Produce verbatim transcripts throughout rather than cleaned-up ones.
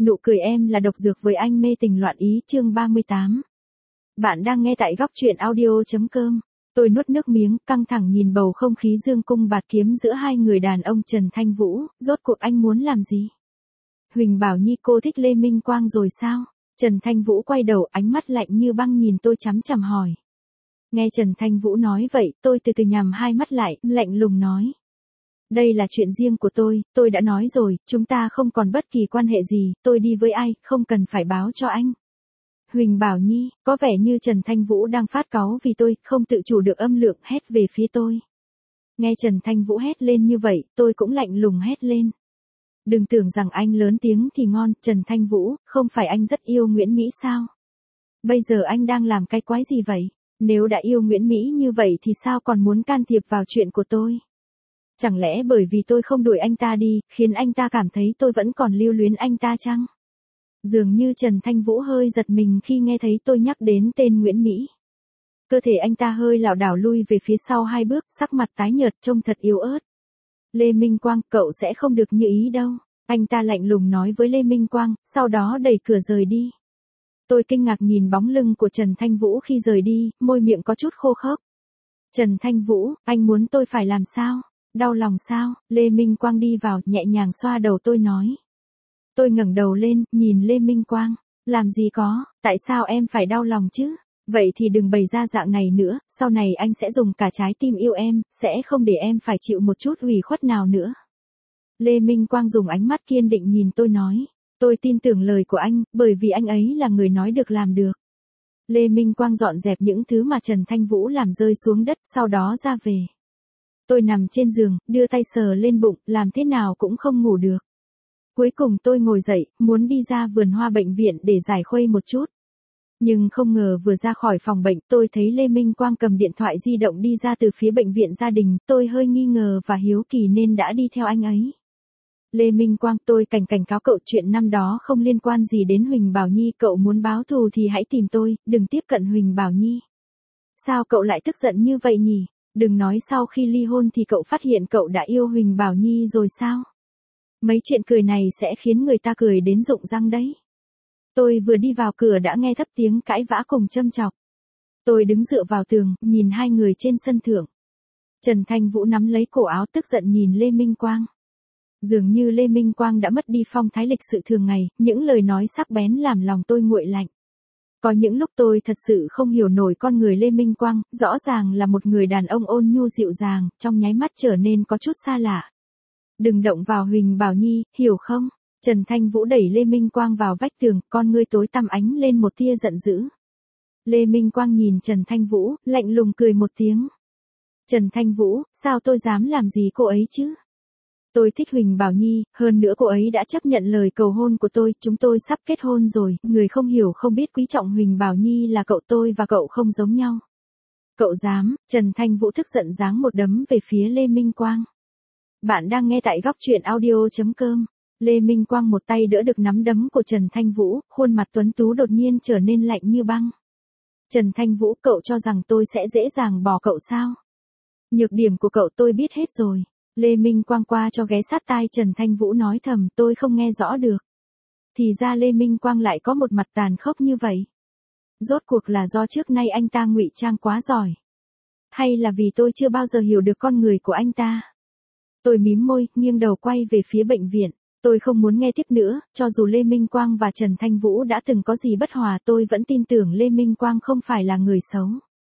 Nụ cười em là độc dược với anh mê tình loạn ý chương ba mươi tám. Bạn đang nghe tại góc truyện audio.com. Tôi nuốt nước miếng, căng thẳng nhìn bầu không khí dương cung bạt kiếm giữa hai người đàn ông Trần Thanh Vũ, rốt cuộc anh muốn làm gì? Huỳnh Bảo Nhi cô thích Lê Minh Quang rồi sao? Trần Thanh Vũ quay đầu ánh mắt lạnh như băng nhìn tôi chằm chằm hỏi. Nghe Trần Thanh Vũ nói vậy, tôi từ từ nhắm hai mắt lại, lạnh lùng nói. Đây là chuyện riêng của tôi, tôi đã nói rồi, chúng ta không còn bất kỳ quan hệ gì, tôi đi với ai, không cần phải báo cho anh. Huỳnh Bảo Nhi, có vẻ như Trần Thanh Vũ đang phát cáu vì tôi, không tự chủ được âm lượng hét về phía tôi. Nghe Trần Thanh Vũ hét lên như vậy, tôi cũng lạnh lùng hét lên. Đừng tưởng rằng anh lớn tiếng thì ngon, Trần Thanh Vũ, không phải anh rất yêu Nguyễn Mỹ sao? Bây giờ anh đang làm cái quái gì vậy? Nếu đã yêu Nguyễn Mỹ như vậy thì sao còn muốn can thiệp vào chuyện của tôi? Chẳng lẽ bởi vì tôi không đuổi anh ta đi, khiến anh ta cảm thấy tôi vẫn còn lưu luyến anh ta chăng? Dường như Trần Thanh Vũ hơi giật mình khi nghe thấy tôi nhắc đến tên Nguyễn Mỹ. Cơ thể anh ta hơi lảo đảo lui về phía sau hai bước, sắc mặt tái nhợt trông thật yếu ớt. Lê Minh Quang, cậu sẽ không được như ý đâu. Anh ta lạnh lùng nói với Lê Minh Quang, sau đó đẩy cửa rời đi. Tôi kinh ngạc nhìn bóng lưng của Trần Thanh Vũ khi rời đi, môi miệng có chút khô khốc. Trần Thanh Vũ, anh muốn tôi phải làm sao? Đau lòng sao? Lê Minh Quang đi vào, nhẹ nhàng xoa đầu tôi nói. Tôi ngẩng đầu lên, nhìn Lê Minh Quang. Làm gì có, tại sao em phải đau lòng chứ? Vậy thì đừng bày ra dạng này nữa, sau này anh sẽ dùng cả trái tim yêu em, sẽ không để em phải chịu một chút ủy khuất nào nữa. Lê Minh Quang dùng ánh mắt kiên định nhìn tôi nói. Tôi tin tưởng lời của anh, bởi vì anh ấy là người nói được làm được. Lê Minh Quang dọn dẹp những thứ mà Trần Thanh Vũ làm rơi xuống đất, sau đó ra về. Tôi nằm trên giường, đưa tay sờ lên bụng, làm thế nào cũng không ngủ được. Cuối cùng tôi ngồi dậy, muốn đi ra vườn hoa bệnh viện để giải khuây một chút. Nhưng không ngờ vừa ra khỏi phòng bệnh, tôi thấy Lê Minh Quang cầm điện thoại di động đi ra từ phía bệnh viện gia đình, tôi hơi nghi ngờ và hiếu kỳ nên đã đi theo anh ấy. Lê Minh Quang, tôi cảnh cảnh cáo cậu chuyện năm đó không liên quan gì đến Huỳnh Bảo Nhi, cậu muốn báo thù thì hãy tìm tôi, đừng tiếp cận Huỳnh Bảo Nhi. Sao cậu lại tức giận như vậy nhỉ? Đừng nói sau khi ly hôn thì cậu phát hiện cậu đã yêu Huỳnh Bảo Nhi rồi sao? Mấy chuyện cười này sẽ khiến người ta cười đến rụng răng đấy. Tôi vừa đi vào cửa đã nghe thấp tiếng cãi vã cùng châm chọc. Tôi đứng dựa vào tường, nhìn hai người trên sân thượng. Trần Thanh Vũ nắm lấy cổ áo tức giận nhìn Lê Minh Quang. Dường như Lê Minh Quang đã mất đi phong thái lịch sự thường ngày, những lời nói sắc bén làm lòng tôi nguội lạnh. Có những lúc tôi thật sự không hiểu nổi con người Lê Minh Quang, rõ ràng là một người đàn ông ôn nhu dịu dàng, trong nháy mắt trở nên có chút xa lạ. Đừng động vào Huỳnh Bảo Nhi, hiểu không? Trần Thanh Vũ đẩy Lê Minh Quang vào vách tường, con ngươi tối tăm ánh lên một tia giận dữ. Lê Minh Quang nhìn Trần Thanh Vũ, lạnh lùng cười một tiếng. Trần Thanh Vũ, sao tôi dám làm gì cô ấy chứ? Tôi thích Huỳnh Bảo Nhi, hơn nữa cô ấy đã chấp nhận lời cầu hôn của tôi, chúng tôi sắp kết hôn rồi, người không hiểu không biết quý trọng Huỳnh Bảo Nhi là cậu, tôi và cậu không giống nhau. Cậu dám? Trần Thanh Vũ tức giận giáng một đấm về phía Lê Minh Quang. Bạn đang nghe tại góc truyện audio.com. Lê Minh Quang một tay đỡ được nắm đấm của Trần Thanh Vũ, khuôn mặt tuấn tú đột nhiên trở nên lạnh như băng. Trần Thanh Vũ, cậu cho rằng tôi sẽ dễ dàng bỏ cậu sao? Nhược điểm của cậu tôi biết hết rồi. Lê Minh Quang qua cho ghé sát tai Trần Thanh Vũ nói thầm, tôi không nghe rõ được. Thì ra Lê Minh Quang lại có một mặt tàn khốc như vậy. Rốt cuộc là do trước nay anh ta ngụy trang quá giỏi. Hay là vì tôi chưa bao giờ hiểu được con người của anh ta? Tôi mím môi, nghiêng đầu quay về phía bệnh viện. Tôi không muốn nghe tiếp nữa, cho dù Lê Minh Quang và Trần Thanh Vũ đã từng có gì bất hòa, tôi vẫn tin tưởng Lê Minh Quang không phải là người xấu.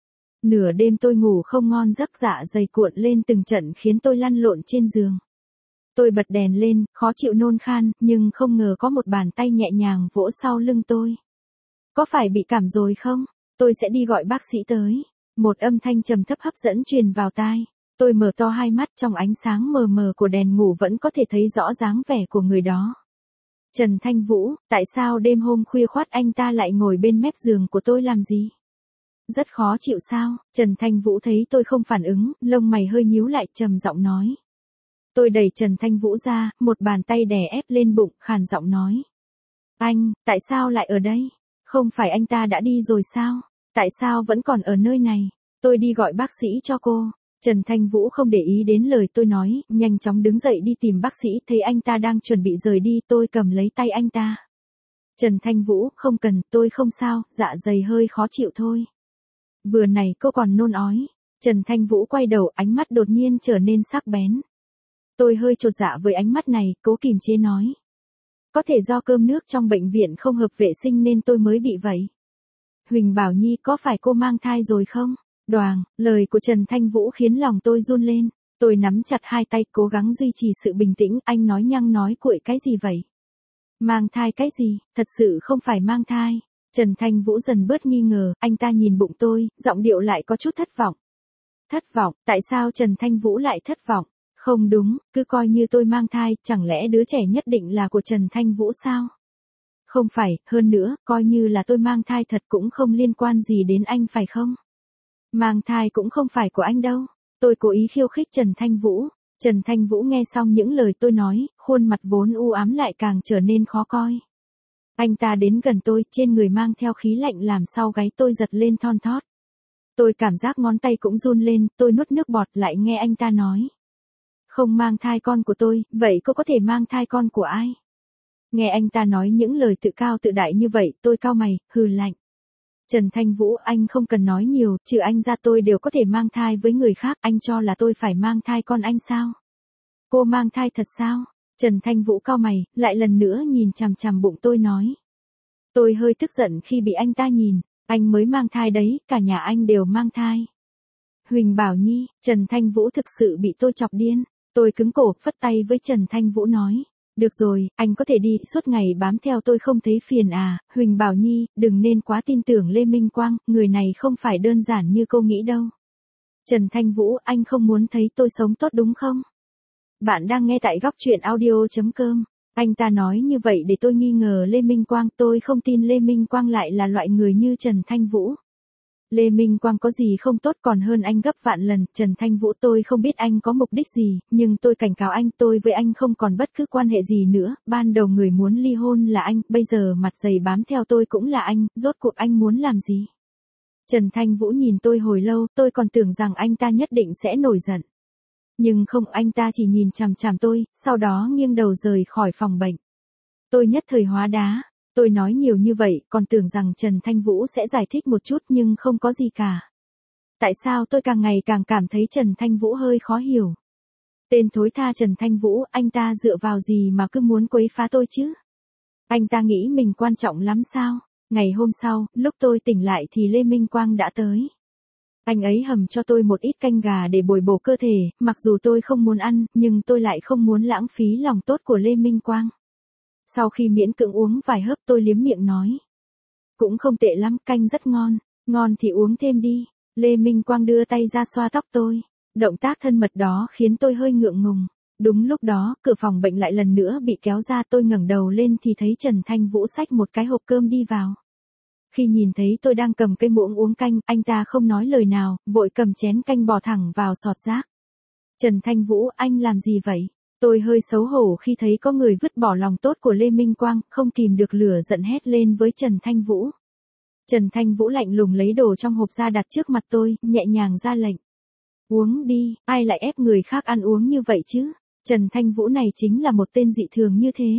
Nửa đêm tôi ngủ không ngon giấc, dạ dày cuộn lên từng trận khiến tôi lăn lộn trên giường. Tôi bật đèn lên, khó chịu nôn khan, nhưng không ngờ có một bàn tay nhẹ nhàng vỗ sau lưng tôi. Có phải bị cảm rồi không? Tôi sẽ đi gọi bác sĩ tới. Một âm thanh trầm thấp hấp dẫn truyền vào tai. Tôi mở to hai mắt, trong ánh sáng mờ mờ của đèn ngủ vẫn có thể thấy rõ dáng vẻ của người đó. Trần Thanh Vũ, tại sao đêm hôm khuya khoắt anh ta lại ngồi bên mép giường của tôi làm gì? Rất khó chịu sao? Trần Thanh Vũ thấy tôi không phản ứng, lông mày hơi nhíu lại, trầm giọng nói. Tôi đẩy Trần Thanh Vũ ra, một bàn tay đè ép lên bụng, khàn giọng nói. Anh, tại sao lại ở đây? Không phải anh ta đã đi rồi sao? Tại sao vẫn còn ở nơi này? Tôi đi gọi bác sĩ cho cô. Trần Thanh Vũ không để ý đến lời tôi nói, nhanh chóng đứng dậy đi tìm bác sĩ, thấy anh ta đang chuẩn bị rời đi, tôi cầm lấy tay anh ta. Trần Thanh Vũ, không cần, tôi không sao, dạ dày hơi khó chịu thôi. Vừa này cô còn nôn ói. Trần Thanh Vũ quay đầu, ánh mắt đột nhiên trở nên sắc bén. Tôi hơi chột dạ với ánh mắt này, cố kìm chế nói. Có thể do cơm nước trong bệnh viện không hợp vệ sinh nên tôi mới bị vậy. Huỳnh Bảo Nhi, có phải cô mang thai rồi không? Đoàng, lời của Trần Thanh Vũ khiến lòng tôi run lên. Tôi nắm chặt hai tay cố gắng duy trì sự bình tĩnh, anh nói nhăng nói cuội cái gì vậy? Mang thai cái gì, thật sự không phải mang thai. Trần Thanh Vũ dần bớt nghi ngờ, anh ta nhìn bụng tôi, giọng điệu lại có chút thất vọng. Thất vọng, tại sao Trần Thanh Vũ lại thất vọng? Không đúng, cứ coi như tôi mang thai, chẳng lẽ đứa trẻ nhất định là của Trần Thanh Vũ sao? Không phải, hơn nữa, coi như là tôi mang thai thật cũng không liên quan gì đến anh phải không? Mang thai cũng không phải của anh đâu. Tôi cố ý khiêu khích Trần Thanh Vũ. Trần Thanh Vũ nghe xong những lời tôi nói, khuôn mặt vốn u ám lại càng trở nên khó coi. Anh ta đến gần tôi, trên người mang theo khí lạnh làm sau gáy tôi giật lên thon thót. Tôi cảm giác ngón tay cũng run lên, tôi nuốt nước bọt lại nghe anh ta nói. Không mang thai con của tôi, vậy cô có thể mang thai con của ai? Nghe anh ta nói những lời tự cao tự đại như vậy, tôi cau mày, hừ lạnh. Trần Thanh Vũ, anh không cần nói nhiều, trừ anh ra tôi đều có thể mang thai với người khác, anh cho là tôi phải mang thai con anh sao? Cô mang thai thật sao? Trần Thanh Vũ cau mày, lại lần nữa nhìn chằm chằm bụng tôi nói. Tôi hơi tức giận khi bị anh ta nhìn, anh mới mang thai đấy, cả nhà anh đều mang thai. Huỳnh Bảo Nhi, Trần Thanh Vũ thực sự bị tôi chọc điên, tôi cứng cổ, phất tay với Trần Thanh Vũ nói. Được rồi, anh có thể đi, suốt ngày bám theo tôi không thấy phiền à, Huỳnh Bảo Nhi, đừng nên quá tin tưởng Lê Minh Quang, người này không phải đơn giản như cô nghĩ đâu. Trần Thanh Vũ, anh không muốn thấy tôi sống tốt đúng không? Bạn đang nghe tại góc truyện audio chấm com. Anh ta nói như vậy để tôi nghi ngờ Lê Minh Quang, tôi không tin Lê Minh Quang lại là loại người như Trần Thanh Vũ. Lê Minh Quang có gì không tốt còn hơn anh gấp vạn lần, Trần Thanh Vũ tôi không biết anh có mục đích gì, nhưng tôi cảnh cáo anh, tôi với anh không còn bất cứ quan hệ gì nữa, ban đầu người muốn ly hôn là anh, bây giờ mặt dày bám theo tôi cũng là anh, rốt cuộc anh muốn làm gì? Trần Thanh Vũ nhìn tôi hồi lâu, tôi còn tưởng rằng anh ta nhất định sẽ nổi giận. Nhưng không, anh ta chỉ nhìn chằm chằm tôi, sau đó nghiêng đầu rời khỏi phòng bệnh. Tôi nhất thời hóa đá. Tôi nói nhiều như vậy, còn tưởng rằng Trần Thanh Vũ sẽ giải thích một chút nhưng không có gì cả. Tại sao tôi càng ngày càng cảm thấy Trần Thanh Vũ hơi khó hiểu? Tên thối tha Trần Thanh Vũ, anh ta dựa vào gì mà cứ muốn quấy phá tôi chứ? Anh ta nghĩ mình quan trọng lắm sao? Ngày hôm sau, lúc tôi tỉnh lại thì Lê Minh Quang đã tới. Anh ấy hầm cho tôi một ít canh gà để bồi bổ cơ thể, mặc dù tôi không muốn ăn, nhưng tôi lại không muốn lãng phí lòng tốt của Lê Minh Quang. Sau khi miễn cưỡng uống vài hớp tôi liếm miệng nói. Cũng không tệ lắm, canh rất ngon, ngon thì uống thêm đi. Lê Minh Quang đưa tay ra xoa tóc tôi. Động tác thân mật đó khiến tôi hơi ngượng ngùng. Đúng lúc đó, cửa phòng bệnh lại lần nữa bị kéo ra, tôi ngẩng đầu lên thì thấy Trần Thanh Vũ xách một cái hộp cơm đi vào. Khi nhìn thấy tôi đang cầm cây muỗng uống canh, anh ta không nói lời nào, vội cầm chén canh bỏ thẳng vào sọt rác. Trần Thanh Vũ, anh làm gì vậy? Tôi hơi xấu hổ khi thấy có người vứt bỏ lòng tốt của Lê Minh Quang, không kìm được lửa giận hét lên với Trần Thanh Vũ. Trần Thanh Vũ lạnh lùng lấy đồ trong hộp ra đặt trước mặt tôi, nhẹ nhàng ra lệnh. Uống đi, ai lại ép người khác ăn uống như vậy chứ? Trần Thanh Vũ này chính là một tên dị thường như thế.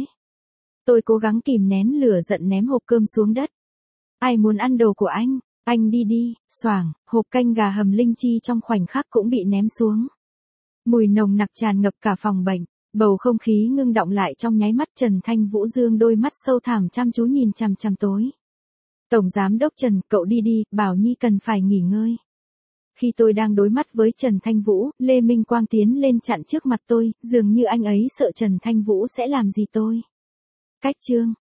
Tôi cố gắng kìm nén lửa giận ném hộp cơm xuống đất. Ai muốn ăn đồ của anh? Anh đi đi, xoảng, hộp canh gà hầm linh chi trong khoảnh khắc cũng bị ném xuống. Mùi nồng nặc tràn ngập cả phòng bệnh, bầu không khí ngưng đọng lại trong nháy mắt. Trần Thanh Vũ dương đôi mắt sâu thẳm chăm chú nhìn chằm chằm tối. Tổng giám đốc Trần, cậu đi đi, Bảo Nhi cần phải nghỉ ngơi. Khi tôi đang đối mắt với Trần Thanh Vũ, Lê Minh Quang tiến lên chặn trước mặt tôi, dường như anh ấy sợ Trần Thanh Vũ sẽ làm gì tôi. Cách chương